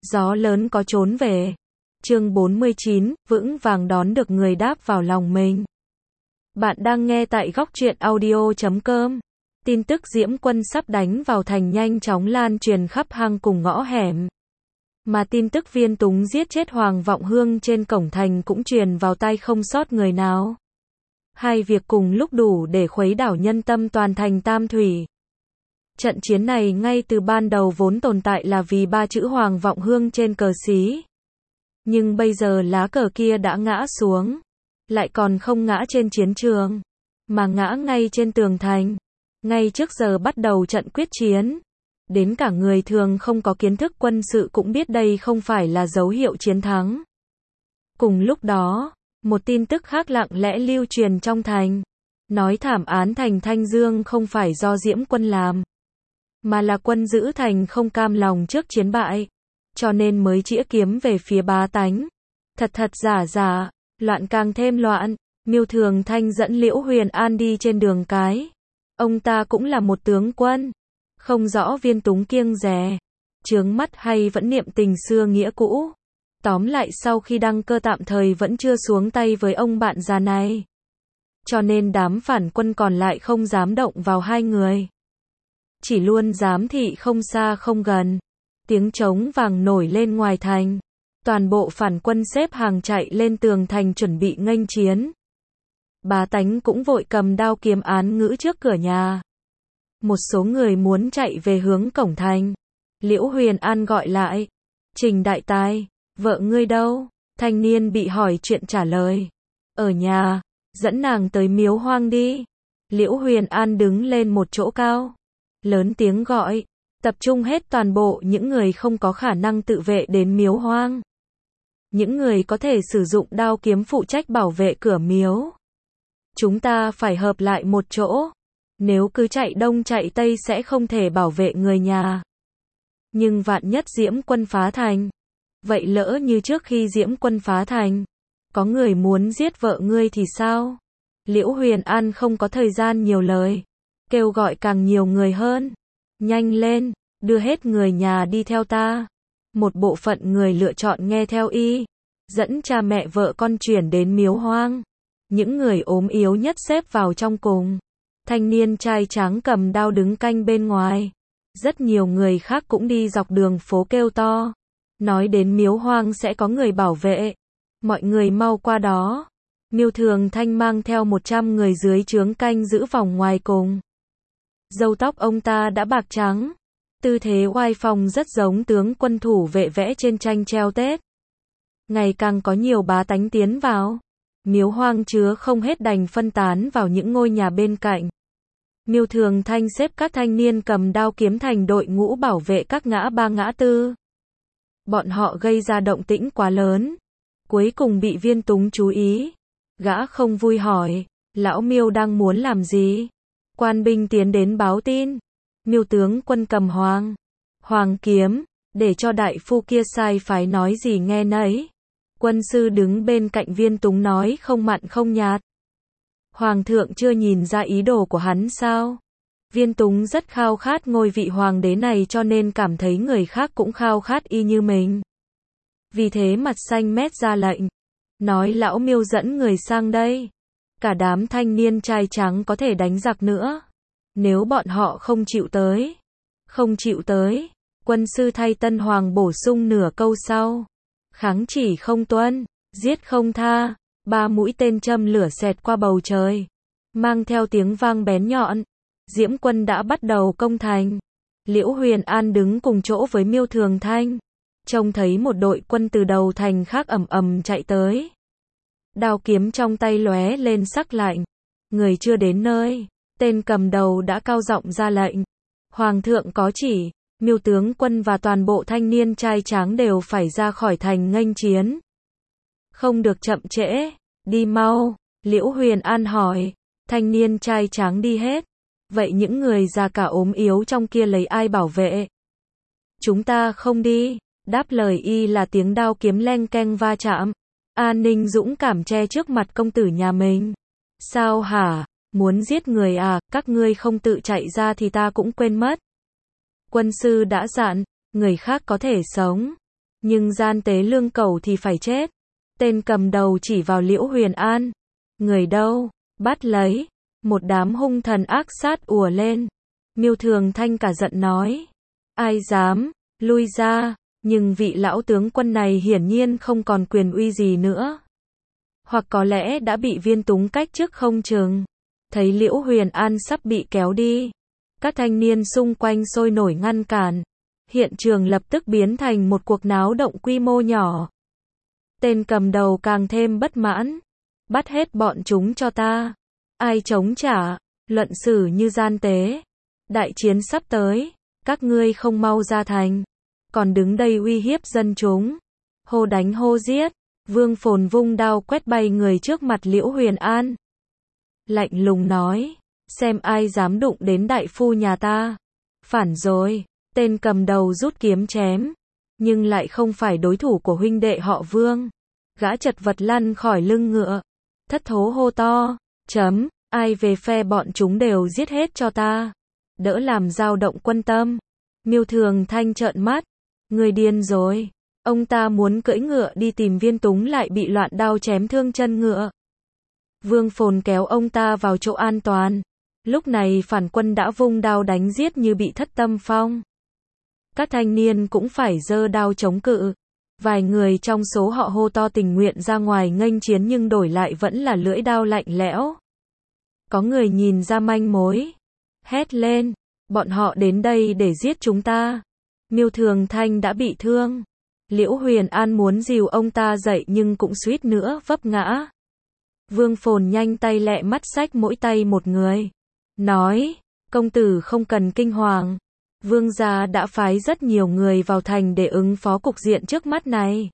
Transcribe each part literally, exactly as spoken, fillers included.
Gió lớn có trốn về. Chương bốn mươi chín, vững vàng đón được người đáp vào lòng mình. Bạn đang nghe tại góc truyện audio chấm com. Tin tức Diễm Quân sắp đánh vào thành nhanh chóng lan truyền khắp hang cùng ngõ hẻm. Mà tin tức Viên Túng giết chết Hoàng Vọng Hương trên cổng thành cũng truyền vào tai không sót người nào. Hai việc cùng lúc đủ để khuấy đảo nhân tâm toàn thành Tam Thủy. Trận chiến này ngay từ ban đầu vốn tồn tại là vì ba chữ Hoàng Vọng Hương trên cờ xí. Nhưng bây giờ lá cờ kia đã ngã xuống. Lại còn không ngã trên chiến trường, mà ngã ngay trên tường thành. Ngay trước giờ bắt đầu trận quyết chiến. Đến cả người thường không có kiến thức quân sự cũng biết đây không phải là dấu hiệu chiến thắng. Cùng lúc đó, một tin tức khác lặng lẽ lưu truyền trong thành. Nói thảm án thành Thanh Dương không phải do Diễm Quân làm, mà là quân giữ thành không cam lòng trước chiến bại, cho nên mới chĩa kiếm về phía bá tánh. Thật thật giả giả, loạn càng thêm loạn. Miêu Thường Thanh dẫn Liễu Huyền An đi trên đường cái. Ông ta cũng là một tướng quân, không rõ Viên Túng kiêng dè, chướng mắt hay vẫn niệm tình xưa nghĩa cũ. Tóm lại sau khi đăng cơ tạm thời vẫn chưa xuống tay với ông bạn già này. Cho nên đám phản quân còn lại không dám động vào hai người. Chỉ luôn giám thị không xa không gần. Tiếng trống vàng nổi lên ngoài thành. Toàn bộ phản quân xếp hàng chạy lên tường thành chuẩn bị nghênh chiến. Bá tánh cũng vội cầm đao kiếm án ngữ trước cửa nhà. Một số người muốn chạy về hướng cổng thành. Liễu Huyền An gọi lại. Trình đại tài, vợ ngươi đâu? Thanh niên bị hỏi chuyện trả lời. Ở nhà, dẫn nàng tới miếu hoang đi. Liễu Huyền An đứng lên một chỗ cao. Lớn tiếng gọi. Tập trung hết toàn bộ những người không có khả năng tự vệ đến miếu hoang. Những người có thể sử dụng đao kiếm phụ trách bảo vệ cửa miếu. Chúng ta phải hợp lại một chỗ. Nếu cứ chạy đông chạy tây sẽ không thể bảo vệ người nhà. Nhưng vạn nhất Diễm Quân phá thành. Vậy lỡ như trước khi Diễm Quân phá thành, có người muốn giết vợ ngươi thì sao? Liễu Huyền An không có thời gian nhiều lời. Kêu gọi càng nhiều người hơn. Nhanh lên, đưa hết người nhà đi theo ta. Một bộ phận người lựa chọn nghe theo y. Dẫn cha mẹ vợ con chuyển đến miếu hoang. Những người ốm yếu nhất xếp vào trong cùng. Thanh niên trai tráng cầm đao đứng canh bên ngoài. Rất nhiều người khác cũng đi dọc đường phố kêu to. Nói đến miếu hoang sẽ có người bảo vệ. Mọi người mau qua đó. Miêu Thường Thanh mang theo một trăm người dưới trướng canh giữ vòng ngoài cùng. Râu tóc ông ta đã bạc trắng. Tư thế oai phong rất giống tướng quân thủ vệ vẽ trên tranh treo Tết. Ngày càng có nhiều bá tánh tiến vào. Miếu hoang chứa không hết đành phân tán vào những ngôi nhà bên cạnh. Miêu Thường Thanh xếp các thanh niên cầm đao kiếm thành đội ngũ bảo vệ các ngã ba ngã tư. Bọn họ gây ra động tĩnh quá lớn. Cuối cùng bị Viên Túng chú ý. Gã không vui hỏi, lão Miêu đang muốn làm gì? Quan binh tiến đến báo tin. Miêu tướng quân cầm hoàng. Hoàng kiếm, để cho đại phu kia sai phái nói gì nghe nấy. Quân sư đứng bên cạnh Viên Túng nói không mặn không nhạt. Hoàng thượng chưa nhìn ra ý đồ của hắn sao? Viên Túng rất khao khát ngôi vị hoàng đế này cho nên cảm thấy người khác cũng khao khát y như mình. Vì thế mặt xanh mét ra lệnh. Nói lão Miêu dẫn người sang đây. Cả đám thanh niên trai trắng có thể đánh giặc nữa. Nếu bọn họ không chịu tới. Không chịu tới. Quân sư thay Tân Hoàng bổ sung nửa câu sau. Kháng chỉ không tuân. Giết không tha. Ba mũi tên châm lửa xẹt qua bầu trời. Mang theo tiếng vang bén nhọn. Diễm Quân đã bắt đầu công thành. Liễu Huyền An đứng cùng chỗ với Miêu Thường Thanh. Trông thấy một đội quân từ đầu thành khác ầm ầm chạy tới. Đao kiếm trong tay lóe lên sắc lạnh. Người chưa đến nơi. Tên cầm đầu đã cao giọng ra lệnh. Hoàng thượng có chỉ. Miêu tướng quân và toàn bộ thanh niên trai tráng đều phải ra khỏi thành nghênh chiến. Không được chậm trễ. Đi mau. Liễu Huyền An hỏi. Thanh niên trai tráng đi hết. Vậy những người già cả ốm yếu trong kia lấy ai bảo vệ? Chúng ta không đi. Đáp lời y là tiếng đao kiếm leng keng va chạm. An Ninh dũng cảm che trước mặt công tử nhà mình. Sao hả? Muốn giết người à? Các ngươi không tự chạy ra thì ta cũng quên mất. Quân sư đã dặn, người khác có thể sống. Nhưng gian tế Lương Cẩu thì phải chết. Tên cầm đầu chỉ vào Liễu Huyền An. Người đâu? Bắt lấy. Một đám hung thần ác sát ùa lên. Miêu Thường Thanh cả giận nói. Ai dám, lui ra, nhưng vị lão tướng quân này hiển nhiên không còn quyền uy gì nữa. Hoặc có lẽ đã bị Viên Túng cách chức không chừng. Thấy Liễu Huyền An sắp bị kéo đi. Các thanh niên xung quanh sôi nổi ngăn cản. Hiện trường lập tức biến thành một cuộc náo động quy mô nhỏ. Tên cầm đầu càng thêm bất mãn. Bắt hết bọn chúng cho ta. Ai chống trả, luận xử như gian tế. Đại chiến sắp tới, các ngươi không mau ra thành. Còn đứng đây uy hiếp dân chúng. Hô đánh hô giết. Vương Phồn vung đao quét bay người trước mặt Liễu Huyền An. Lạnh lùng nói, xem ai dám đụng đến đại phu nhà ta. Phản rồi, tên cầm đầu rút kiếm chém. Nhưng lại không phải đối thủ của huynh đệ họ Vương. Gã chật vật lăn khỏi lưng ngựa. Thất thố hô to, chấm, ai về phe bọn chúng đều giết hết cho ta. Đỡ làm dao động quân tâm. Miêu Thường Thanh trợn mắt. Người điên rồi. Ông ta muốn cưỡi ngựa đi tìm Viên Túng lại bị loạn đao chém thương chân ngựa. Vương Phồn kéo ông ta vào chỗ an toàn. Lúc này phản quân đã vung đao đánh giết như bị thất tâm phong. Các thanh niên cũng phải giơ đao chống cự. Vài người trong số họ hô to tình nguyện ra ngoài nghênh chiến nhưng đổi lại vẫn là lưỡi đao lạnh lẽo. Có người nhìn ra manh mối. Hét lên, bọn họ đến đây để giết chúng ta. Miêu Thường Thanh đã bị thương. Liễu Huyền An muốn dìu ông ta dậy nhưng cũng suýt nữa vấp ngã. Vương Phồn nhanh tay lẹ mắt xách mỗi tay một người. Nói, công tử không cần kinh hoàng. Vương gia đã phái rất nhiều người vào thành để ứng phó cục diện trước mắt này.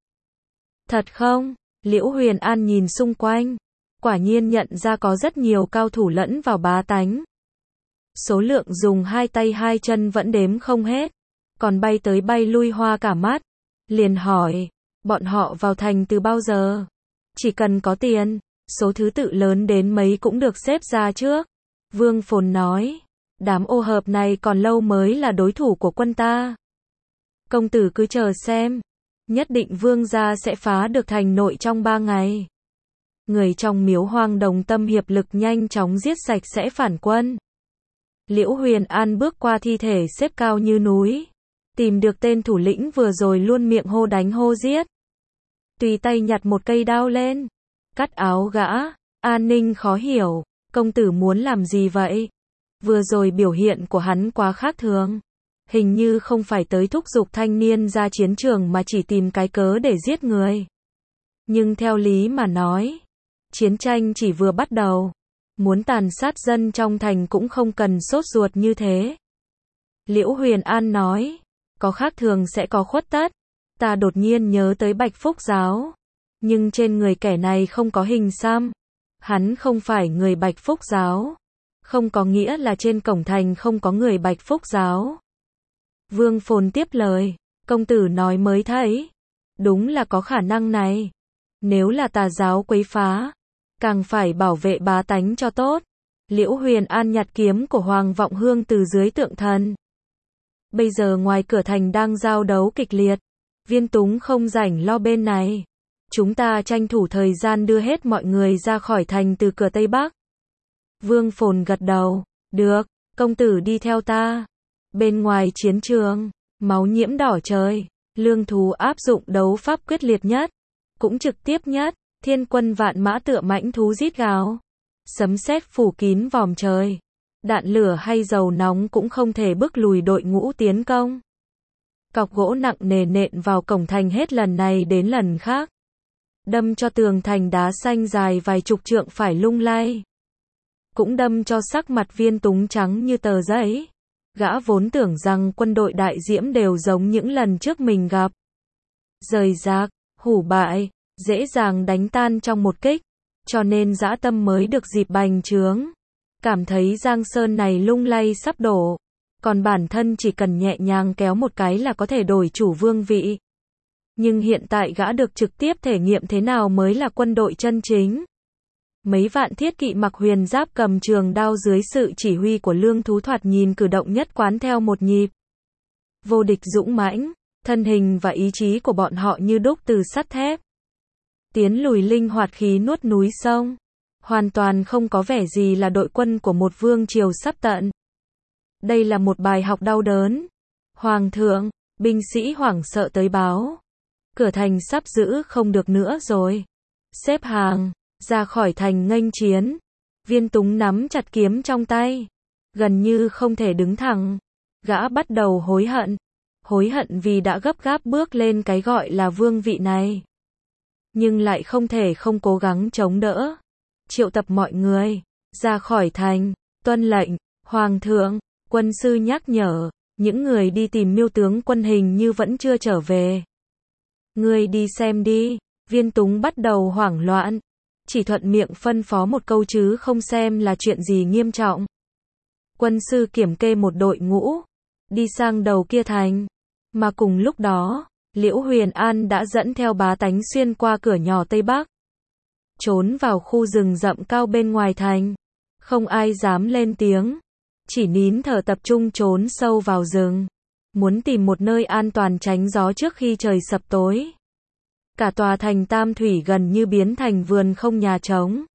Thật không? Liễu Huyền An nhìn xung quanh. Quả nhiên nhận ra có rất nhiều cao thủ lẫn vào bá tánh. Số lượng dùng hai tay hai chân vẫn đếm không hết. Còn bay tới bay lui hoa cả mắt. Liền hỏi, bọn họ vào thành từ bao giờ? Chỉ cần có tiền, số thứ tự lớn đến mấy cũng được xếp ra trước. Vương Phồn nói, đám ô hợp này còn lâu mới là đối thủ của quân ta. Công tử cứ chờ xem, nhất định vương gia sẽ phá được thành nội trong ba ngày. Người trong Miếu Hoang đồng tâm hiệp lực nhanh chóng giết sạch sẽ phản quân. Liễu Huyền An bước qua thi thể xếp cao như núi. Tìm được tên thủ lĩnh vừa rồi luôn miệng hô đánh hô giết. Tùy tay nhặt một cây đao lên. Cắt áo gã. An Ninh khó hiểu. Công tử muốn làm gì vậy? Vừa rồi biểu hiện của hắn quá khác thường. Hình như không phải tới thúc giục thanh niên ra chiến trường mà chỉ tìm cái cớ để giết người. Nhưng theo lý mà nói, chiến tranh chỉ vừa bắt đầu. Muốn tàn sát dân trong thành cũng không cần sốt ruột như thế. Liễu Huyền An nói, có khác thường sẽ có khuất tất. Ta đột nhiên nhớ tới Bạch Phúc Giáo. Nhưng trên người kẻ này không có hình xăm. Hắn không phải người Bạch Phúc Giáo. Không có nghĩa là trên cổng thành không có người Bạch Phúc Giáo. Vương Phồn tiếp lời, công tử nói mới thấy. Đúng là có khả năng này. Nếu là tà giáo quấy phá, càng phải bảo vệ bá tánh cho tốt. Liễu Huyền An nhặt kiếm của Hoàng Vọng Hương từ dưới tượng thần. Bây giờ ngoài cửa thành đang giao đấu kịch liệt. Viên Túng không rảnh lo bên này. Chúng ta tranh thủ thời gian đưa hết mọi người ra khỏi thành từ cửa Tây Bắc. Vương Phồn gật đầu. Được, công tử đi theo ta. Bên ngoài chiến trường, máu nhiễm đỏ trời. Lương thú áp dụng đấu pháp quyết liệt nhất. Cũng trực tiếp nhất. Thiên quân vạn mã tựa mãnh thú rít gào. Sấm sét phủ kín vòm trời. Đạn lửa hay dầu nóng cũng không thể bức lùi đội ngũ tiến công. Cọc gỗ nặng nề nện vào cổng thành hết lần này đến lần khác. Đâm cho tường thành đá xanh dài vài chục trượng phải lung lay. Cũng đâm cho sắc mặt Viên Túng trắng như tờ giấy. Gã vốn tưởng rằng quân đội Đại Diễm đều giống những lần trước mình gặp. Rời rạc, hủ bại, dễ dàng đánh tan trong một kích. Cho nên dã tâm mới được dịp bành trướng. Cảm thấy Giang Sơn này lung lay sắp đổ. Còn bản thân chỉ cần nhẹ nhàng kéo một cái là có thể đổi chủ vương vị. Nhưng hiện tại gã được trực tiếp thể nghiệm thế nào mới là quân đội chân chính. Mấy vạn thiết kỵ mặc huyền giáp cầm trường đao dưới sự chỉ huy của Lương Thú thoạt nhìn cử động nhất quán theo một nhịp. Vô địch dũng mãnh, Thân hình và ý chí của bọn họ như đúc từ sắt thép. Tiến lùi linh hoạt khí nuốt núi sông. Hoàn toàn không có vẻ gì là đội quân của một vương triều sắp tận. Đây là một bài học đau đớn. Hoàng thượng, binh sĩ hoảng sợ tới báo. Cửa thành sắp giữ không được nữa rồi. Xếp hàng, ra khỏi thành nghênh chiến. Viên Túng nắm chặt kiếm trong tay. Gần như không thể đứng thẳng. Gã bắt đầu hối hận. Hối hận vì đã gấp gáp bước lên cái gọi là vương vị này. Nhưng lại không thể không cố gắng chống đỡ. Triệu tập mọi người, ra khỏi thành, tuân lệnh, hoàng thượng, quân sư nhắc nhở, những người đi tìm Miêu tướng quân hình như vẫn chưa trở về. Ngươi đi xem đi, Viên Túng bắt đầu hoảng loạn, chỉ thuận miệng phân phó một câu chứ không xem là chuyện gì nghiêm trọng. Quân sư kiểm kê một đội ngũ, đi sang đầu kia thành, mà cùng lúc đó, Liễu Huyền An đã dẫn theo bá tánh xuyên qua cửa nhỏ Tây Bắc. Trốn vào khu rừng rậm cao bên ngoài thành. Không ai dám lên tiếng. Chỉ nín thở tập trung trốn sâu vào rừng. Muốn tìm một nơi an toàn tránh gió trước khi trời sập tối. Cả tòa thành Tam Thủy gần như biến thành vườn không nhà trống.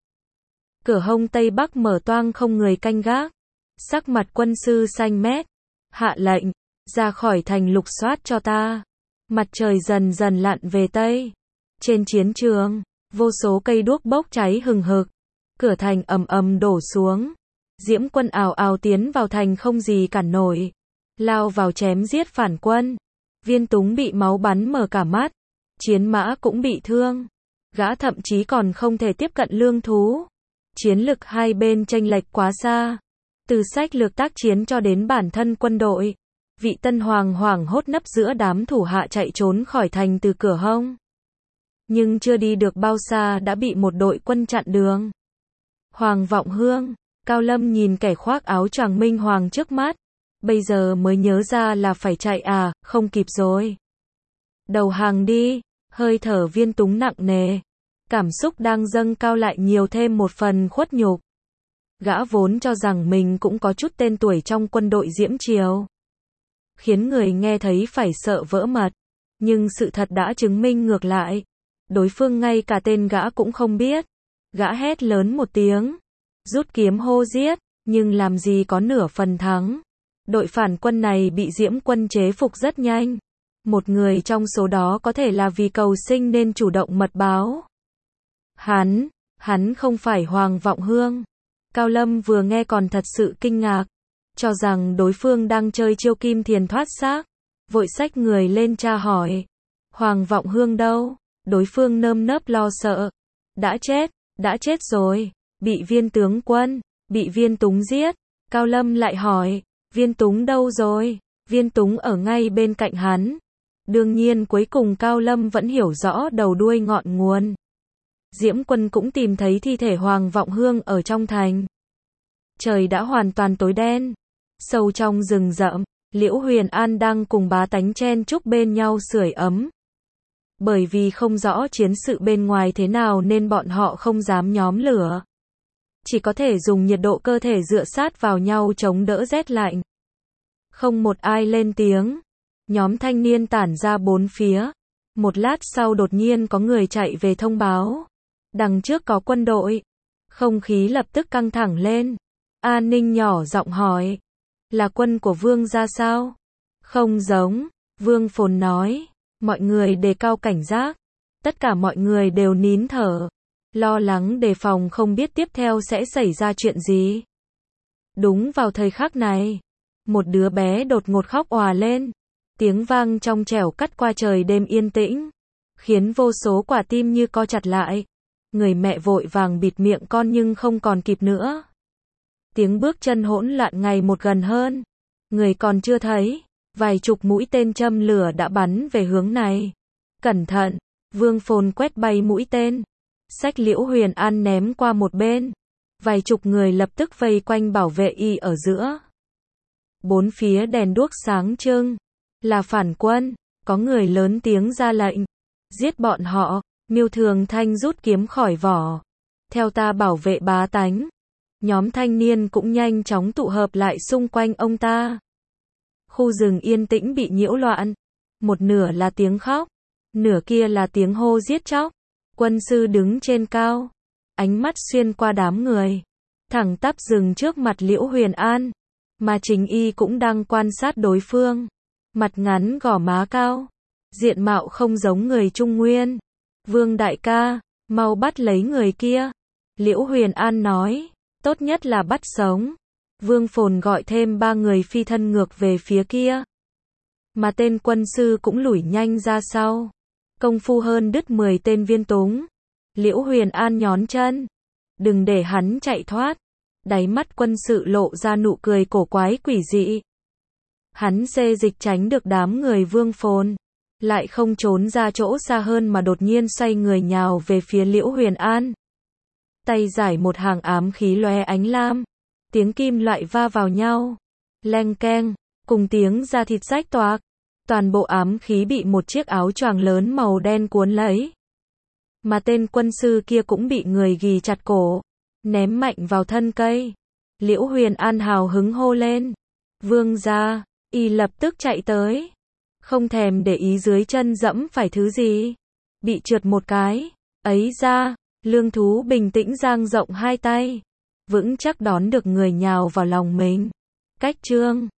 Cửa hông Tây Bắc mở toang không người canh gác. Sắc mặt quân sư xanh mét. Hạ lệnh, ra khỏi thành lục soát cho ta. Mặt trời dần dần lặn về Tây. Trên chiến trường, vô số cây đuốc bốc cháy hừng hực. Cửa thành ầm ầm đổ xuống. Diễm quân ào ào tiến vào thành không gì cản nổi. Lao vào chém giết phản quân. Viên Túng bị máu bắn mờ cả mắt. Chiến mã cũng bị thương. Gã thậm chí còn không thể tiếp cận lương thú. Chiến lực hai bên chênh lệch quá xa. Từ sách lược tác chiến cho đến bản thân quân đội. Vị tân hoàng hoảng hốt nấp giữa đám thủ hạ chạy trốn khỏi thành từ cửa hông. Nhưng chưa đi được bao xa đã bị một đội quân chặn đường. Hoàng Vọng Hương, Cao Lâm nhìn kẻ khoác áo choàng minh hoàng trước mắt. Bây giờ mới nhớ ra là phải chạy à, không kịp rồi. Đầu hàng đi, hơi thở Viên Túng nặng nề. Cảm xúc đang dâng cao lại nhiều thêm một phần khuất nhục. Gã vốn cho rằng mình cũng có chút tên tuổi trong quân đội Diễm Triều. Khiến người nghe thấy phải sợ vỡ mật. Nhưng sự thật đã chứng minh ngược lại. Đối phương ngay cả tên gã cũng không biết. Gã hét lớn một tiếng. Rút kiếm hô giết, nhưng làm gì có nửa phần thắng. Đội phản quân này bị Diễm quân chế phục rất nhanh. Một người trong số đó có thể là vì cầu sinh nên chủ động mật báo. Hắn, hắn không phải Hoàng Vọng Hương. Cao Lâm vừa nghe còn thật sự kinh ngạc. Cho rằng đối phương đang chơi chiêu kim thiền thoát xác. Vội xách người lên tra hỏi. Hoàng Vọng Hương đâu? Đối phương nơm nớp lo sợ. Đã chết, đã chết rồi. Bị Viên tướng quân, bị Viên Túng giết. Cao Lâm lại hỏi. Viên Túng đâu rồi? Viên Túng ở ngay bên cạnh hắn. Đương nhiên cuối cùng Cao Lâm vẫn hiểu rõ đầu đuôi ngọn nguồn. Diễm quân cũng tìm thấy thi thể Hoàng Vọng Hương ở trong thành. Trời đã hoàn toàn tối đen. Sâu trong rừng rậm, Liễu Huyền An đang cùng bá tánh chen chúc bên nhau sưởi ấm. Bởi vì không rõ chiến sự bên ngoài thế nào nên bọn họ không dám nhóm lửa. Chỉ có thể dùng nhiệt độ cơ thể dựa sát vào nhau chống đỡ rét lạnh. Không một ai lên tiếng. Nhóm thanh niên tản ra bốn phía. Một lát sau đột nhiên có người chạy về thông báo. Đằng trước có quân đội. Không khí lập tức căng thẳng lên. An Ninh nhỏ giọng hỏi. Là quân của Vương gia sao? Không giống. Vương Phồn nói. Mọi người đề cao cảnh giác. Tất cả mọi người đều nín thở. Lo lắng đề phòng không biết tiếp theo sẽ xảy ra chuyện gì. Đúng vào thời khắc này. Một đứa bé đột ngột khóc òa lên. Tiếng vang trong trẻo cắt qua trời đêm yên tĩnh. Khiến vô số quả tim như co chặt lại. Người mẹ vội vàng bịt miệng con nhưng không còn kịp nữa. Tiếng bước chân hỗn loạn ngày một gần hơn. Người còn chưa thấy. Vài chục mũi tên châm lửa đã bắn về hướng này. Cẩn thận. Vương Phồn quét bay mũi tên. Xách Liễu Huyền An ném qua một bên. Vài chục người lập tức vây quanh bảo vệ y ở giữa. Bốn phía đèn đuốc sáng trưng. Là phản quân. Có người lớn tiếng ra lệnh. Giết bọn họ. Miêu Thường Thanh rút kiếm khỏi vỏ. Theo ta bảo vệ bá tánh. Nhóm thanh niên cũng nhanh chóng tụ hợp lại xung quanh ông ta. Khu rừng yên tĩnh bị nhiễu loạn. một nửa là tiếng khóc, nửa kia là tiếng hô giết chóc. Quân sư đứng trên cao, ánh mắt xuyên qua đám người, thẳng tắp dừng trước mặt Liễu Huyền An, mà Trình Y cũng đang quan sát đối phương. Mặt ngắn gò má cao, diện mạo không giống người Trung Nguyên. Vương đại ca, mau bắt lấy người kia. Liễu Huyền An nói, tốt nhất là bắt sống. Vương Phồn gọi thêm ba người phi thân ngược về phía kia. Mà tên quân sư cũng lủi nhanh ra sau. Công phu hơn đứt mười tên viên túng. Liễu Huyền An nhón chân. Đừng để hắn chạy thoát. Đáy mắt quân sự lộ ra nụ cười cổ quái quỷ dị. Hắn xê dịch tránh được đám người Vương Phồn. Lại không trốn ra chỗ xa hơn mà đột nhiên xoay người nhào về phía Liễu Huyền An. Tay giải một hàng ám khí lóe ánh lam. Tiếng kim loại va vào nhau. Leng keng, cùng tiếng da thịt rách toạc. Toàn bộ ám khí bị một chiếc áo choàng lớn màu đen cuốn lấy. Mà tên quân sư kia cũng bị người ghì chặt cổ, ném mạnh vào thân cây. Liễu Huyền An hào hứng hô lên. Vương gia, y lập tức chạy tới. Không thèm để ý dưới chân dẫm phải thứ gì. Bị trượt một cái. Ấy ra, lương thú bình tĩnh dang rộng hai tay. Vững chắc đón được người nhào vào lòng mình. Cách chương